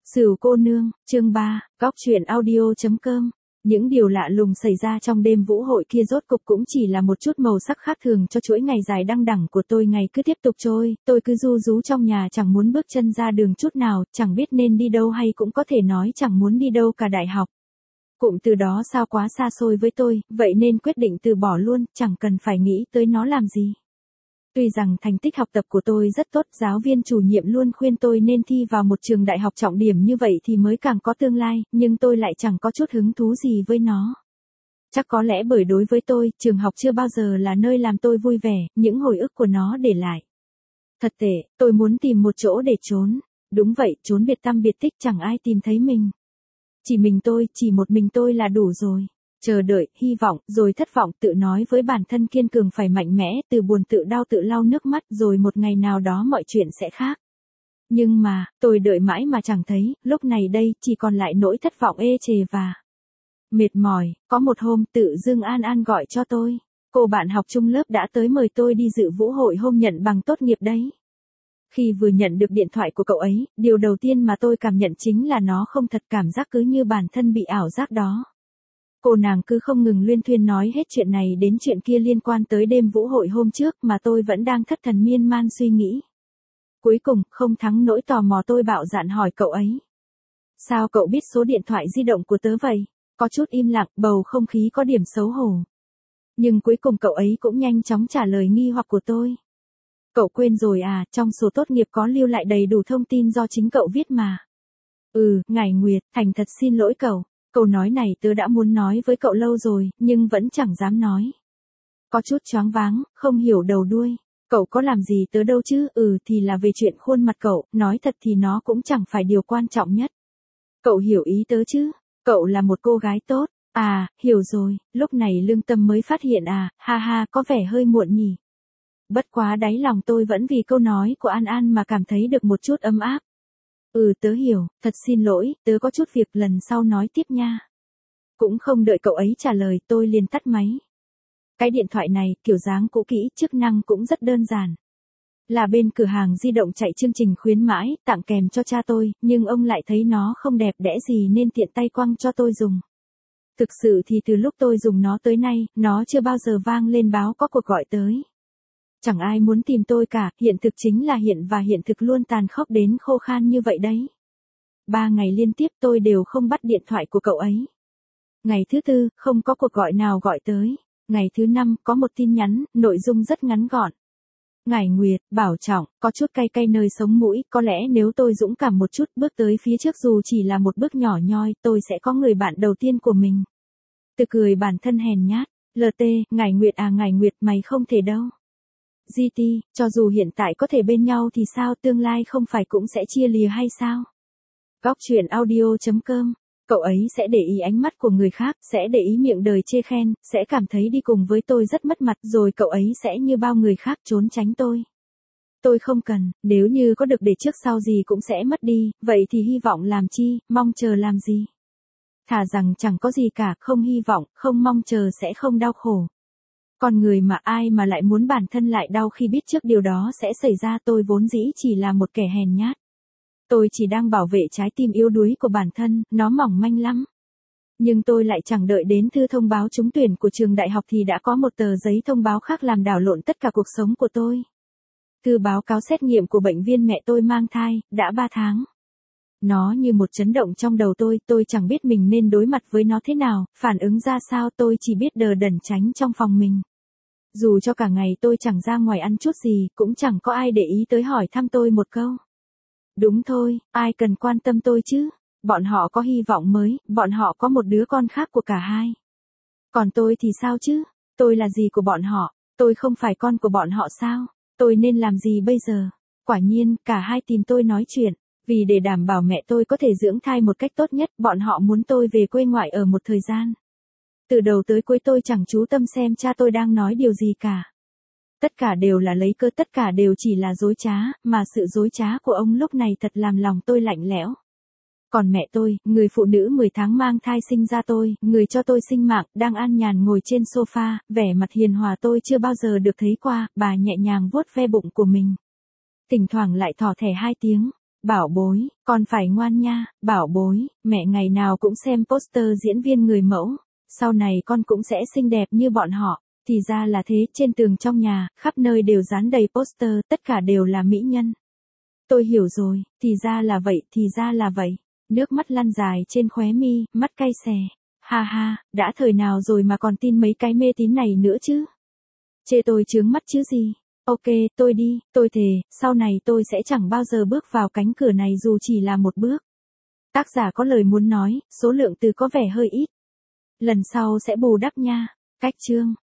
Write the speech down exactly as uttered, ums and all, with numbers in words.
Sửu cô nương, chương ba, góc truyện audio.com. Những điều lạ lùng xảy ra trong đêm vũ hội kia rốt cục cũng chỉ là một chút màu sắc khác thường cho chuỗi ngày dài đăng đẳng của tôi. Ngày cứ tiếp tục trôi, tôi cứ ru rú trong nhà chẳng muốn bước chân ra đường chút nào, chẳng biết nên đi đâu hay cũng có thể nói chẳng muốn đi đâu cả. Đại học cụm từ đó sao quá xa xôi với tôi, vậy nên quyết định từ bỏ luôn, chẳng cần phải nghĩ tới nó làm gì. Tuy rằng thành tích học tập của tôi rất tốt, giáo viên chủ nhiệm luôn khuyên tôi nên thi vào một trường đại học trọng điểm như vậy thì mới càng có tương lai, nhưng tôi lại chẳng có chút hứng thú gì với nó. Chắc có lẽ bởi đối với tôi, trường học chưa bao giờ là nơi làm tôi vui vẻ, những hồi ức của nó để lại thật tệ, tôi muốn tìm một chỗ để trốn. Đúng vậy, trốn biệt tăm biệt tích, chẳng ai tìm thấy mình. Chỉ mình tôi, chỉ một mình tôi là đủ rồi. Chờ đợi, hy vọng, rồi thất vọng, tự nói với bản thân kiên cường phải mạnh mẽ, từ buồn tự đau tự lau nước mắt, rồi một ngày nào đó mọi chuyện sẽ khác. Nhưng mà, tôi đợi mãi mà chẳng thấy, lúc này đây, chỉ còn lại nỗi thất vọng ê chề và mệt mỏi. Có một hôm, tự dưng An An gọi cho tôi. Cô bạn học chung lớp đã tới mời tôi đi dự vũ hội hôm nhận bằng tốt nghiệp đấy. Khi vừa nhận được điện thoại của cậu ấy, điều đầu tiên mà tôi cảm nhận chính là nó không thật, cảm giác cứ như bản thân bị ảo giác đó. Cô nàng cứ không ngừng luyên thuyên nói hết chuyện này đến chuyện kia liên quan tới đêm vũ hội hôm trước mà tôi vẫn đang thất thần miên man suy nghĩ. Cuối cùng, không thắng nỗi tò mò, tôi bạo dạn hỏi cậu ấy. Sao cậu biết số điện thoại di động của tớ vậy? Có chút im lặng, bầu không khí có điểm xấu hổ. Nhưng cuối cùng cậu ấy cũng nhanh chóng trả lời nghi hoặc của tôi. Cậu quên rồi à, trong sổ tốt nghiệp có lưu lại đầy đủ thông tin do chính cậu viết mà. Ừ, Ngải Nguyệt, thành thật xin lỗi cậu. Câu nói này tớ đã muốn nói với cậu lâu rồi, nhưng vẫn chẳng dám nói. Có chút choáng váng, không hiểu đầu đuôi. Cậu có làm gì tớ đâu chứ, ừ thì là về chuyện khuôn mặt cậu, nói thật thì nó cũng chẳng phải điều quan trọng nhất. Cậu hiểu ý tớ chứ, cậu là một cô gái tốt. À, hiểu rồi, lúc này lương tâm mới phát hiện à, ha ha, có vẻ hơi muộn nhỉ. Bất quá đáy lòng tôi vẫn vì câu nói của An An mà cảm thấy được một chút ấm áp. Ừ tớ hiểu, thật xin lỗi, tớ có chút việc, lần sau nói tiếp nha. Cũng không đợi cậu ấy trả lời, tôi liền tắt máy. Cái điện thoại này, kiểu dáng cũ kỹ, chức năng cũng rất đơn giản. Là bên cửa hàng di động chạy chương trình khuyến mãi, tặng kèm cho cha tôi, nhưng ông lại thấy nó không đẹp đẽ gì nên tiện tay quăng cho tôi dùng. Thực sự thì từ lúc tôi dùng nó tới nay, nó chưa bao giờ vang lên báo có cuộc gọi tới. Chẳng ai muốn tìm tôi cả, hiện thực chính là hiện và hiện thực luôn tàn khốc đến khô khan như vậy đấy. Ba ngày liên tiếp tôi đều không bắt điện thoại của cậu ấy. Ngày thứ tư, không có cuộc gọi nào gọi tới. Ngày thứ năm, có một tin nhắn, nội dung rất ngắn gọn. Ngải Nguyệt, bảo trọng, có chút cay cay nơi sống mũi, có lẽ nếu tôi dũng cảm một chút bước tới phía trước dù chỉ là một bước nhỏ nhoi, tôi sẽ có người bạn đầu tiên của mình. Tự cười bản thân hèn nhát, lờ tê, Ngải Nguyệt à Ngải Nguyệt mày không thể đâu. giê tê, cho dù hiện tại có thể bên nhau thì sao, tương lai không phải cũng sẽ chia lìa hay sao? Góc truyện audio.com, cậu ấy sẽ để ý ánh mắt của người khác, sẽ để ý miệng đời chê khen, sẽ cảm thấy đi cùng với tôi rất mất mặt, rồi cậu ấy sẽ như bao người khác trốn tránh tôi. Tôi không cần, nếu như có được để trước sau gì cũng sẽ mất đi, vậy thì hy vọng làm chi, mong chờ làm gì? Thà rằng chẳng có gì cả, không hy vọng, không mong chờ sẽ không đau khổ. Con người mà ai mà lại muốn bản thân lại đau khi biết trước điều đó sẽ xảy ra. Tôi vốn dĩ chỉ là một kẻ hèn nhát. Tôi chỉ đang bảo vệ trái tim yếu đuối của bản thân, nó mỏng manh lắm. Nhưng tôi lại chẳng đợi đến thư thông báo trúng tuyển của trường đại học thì đã có một tờ giấy thông báo khác làm đảo lộn tất cả cuộc sống của tôi. Thư báo cáo xét nghiệm của bệnh viên mẹ tôi mang thai, đã ba tháng. Nó như một chấn động trong đầu tôi, tôi chẳng biết mình nên đối mặt với nó thế nào, phản ứng ra sao, tôi chỉ biết đờ đẫn tránh trong phòng mình. Dù cho cả ngày tôi chẳng ra ngoài ăn chút gì, cũng chẳng có ai để ý tới hỏi thăm tôi một câu. Đúng thôi, ai cần quan tâm tôi chứ, bọn họ có hy vọng mới, bọn họ có một đứa con khác của cả hai. Còn tôi thì sao chứ, tôi là gì của bọn họ, tôi không phải con của bọn họ sao, tôi nên làm gì bây giờ? Quả nhiên, cả hai tìm tôi nói chuyện. Vì để đảm bảo mẹ tôi có thể dưỡng thai một cách tốt nhất, bọn họ muốn tôi về quê ngoại ở một thời gian. Từ đầu tới cuối tôi chẳng chú tâm xem cha tôi đang nói điều gì cả. Tất cả đều là lấy cơ, tất cả đều chỉ là dối trá, mà sự dối trá của ông lúc này thật làm lòng tôi lạnh lẽo. Còn mẹ tôi, người phụ nữ mười tháng mang thai sinh ra tôi, người cho tôi sinh mạng, đang an nhàn ngồi trên sofa, vẻ mặt hiền hòa tôi chưa bao giờ được thấy qua, bà nhẹ nhàng vuốt ve bụng của mình. Thỉnh thoảng lại thỏ thẻ hai tiếng. Bảo bối, con phải ngoan nha, bảo bối, mẹ ngày nào cũng xem poster diễn viên người mẫu, sau này con cũng sẽ xinh đẹp như bọn họ. Thì ra là thế, trên tường trong nhà, khắp nơi đều dán đầy poster, tất cả đều là mỹ nhân. Tôi hiểu rồi, thì ra là vậy, thì ra là vậy. Nước mắt lăn dài trên khóe mi, mắt cay xè. Ha ha, đã thời nào rồi mà còn tin mấy cái mê tín này nữa chứ? Chê tôi chướng mắt chứ gì? Ok, tôi đi, tôi thề, sau này tôi sẽ chẳng bao giờ bước vào cánh cửa này dù chỉ là một bước. Tác giả có lời muốn nói, số lượng từ có vẻ hơi ít. Lần sau sẽ bù đắp nha. Cách chương